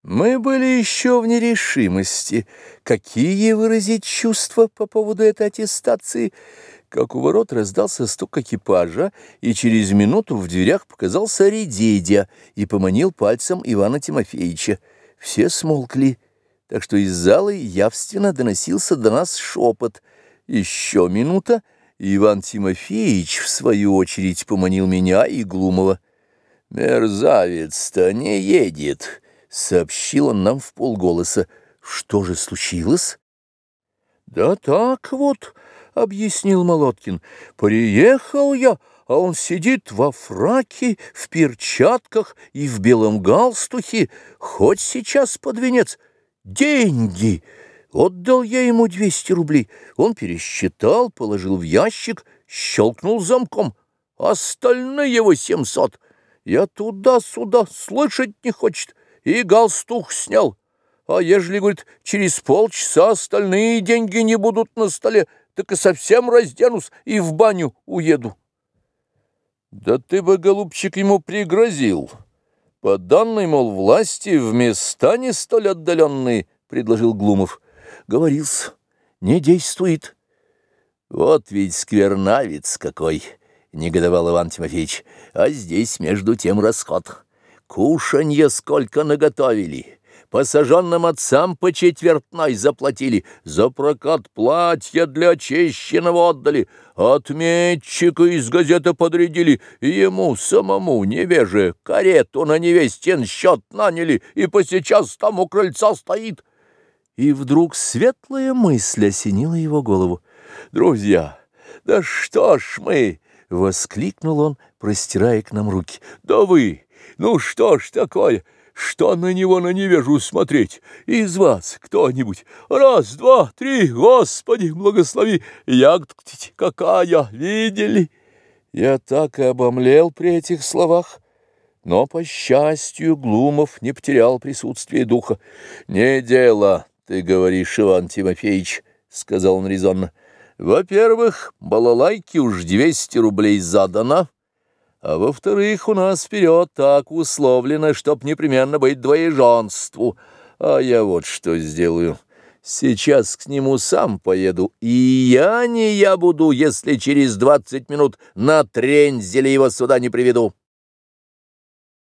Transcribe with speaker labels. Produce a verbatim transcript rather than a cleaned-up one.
Speaker 1: Мы были еще в нерешимости, какие выразить чувства по поводу этой аттестации, как у ворот раздался стук экипажа, и через минуту в дверях показался Редедя и поманил пальцем Ивана Тимофеевича. Все смолкли, так что из зала явственно доносился до нас шепот. Еще минута, и Иван Тимофеевич, в свою очередь, поманил меня и Глумова. «Мерзавец-то не едет», — сообщил он нам вполголоса. «Что же случилось?» «Да так вот», — объяснил Молоткин, — «приехал я, а он сидит во фраке, в перчатках и в белом галстухе, хоть сейчас под венец. Деньги! Отдал я ему двести рублей. Он пересчитал, положил в ящик, щелкнул замком. Остальные его семьсот. Я туда-сюда, слышать не хочет, и галстук снял. А ежели, говорит, через полчаса остальные деньги не будут на столе, так и совсем разденусь и в баню уеду». «Да ты бы, голубчик, ему пригрозил. По данной, мол, власти в места не столь отдаленные», — предложил Глумов. «Говорился, не действует». «Вот ведь сквернавец какой!» — негодовал Иван Тимофеевич. «А здесь, между тем, расход. Кушанье сколько наготовили, посаженным отцам по четвертной заплатили, за прокат платья для очищенного отдали, отметчика из газеты подрядили, и ему самому, невеже, карету на невестин счет наняли, и посейчас там у крыльца стоит». И вдруг светлая мысль осенила его голову. «Друзья, да что ж мы!» — воскликнул он, простирая к нам руки. «Да вы! Ну что ж такое? Что на него, на невежу, смотреть? Из вас кто-нибудь? Раз, два, три, Господи, благослови! Ягодка какая, видели?» Я так и обомлел при этих словах, но, по счастью, Глумов не потерял присутствие духа. «Не дело, ты говоришь, Иван Тимофеевич», — сказал он резонно. «Во-первых, балалайке уж двести рублей задано, а во-вторых, у нас вперед так условлено, чтоб непременно быть двоеженству. А я вот что сделаю. Сейчас к нему сам поеду, и я не я буду, если через двадцать минут на трензеле его сюда не приведу».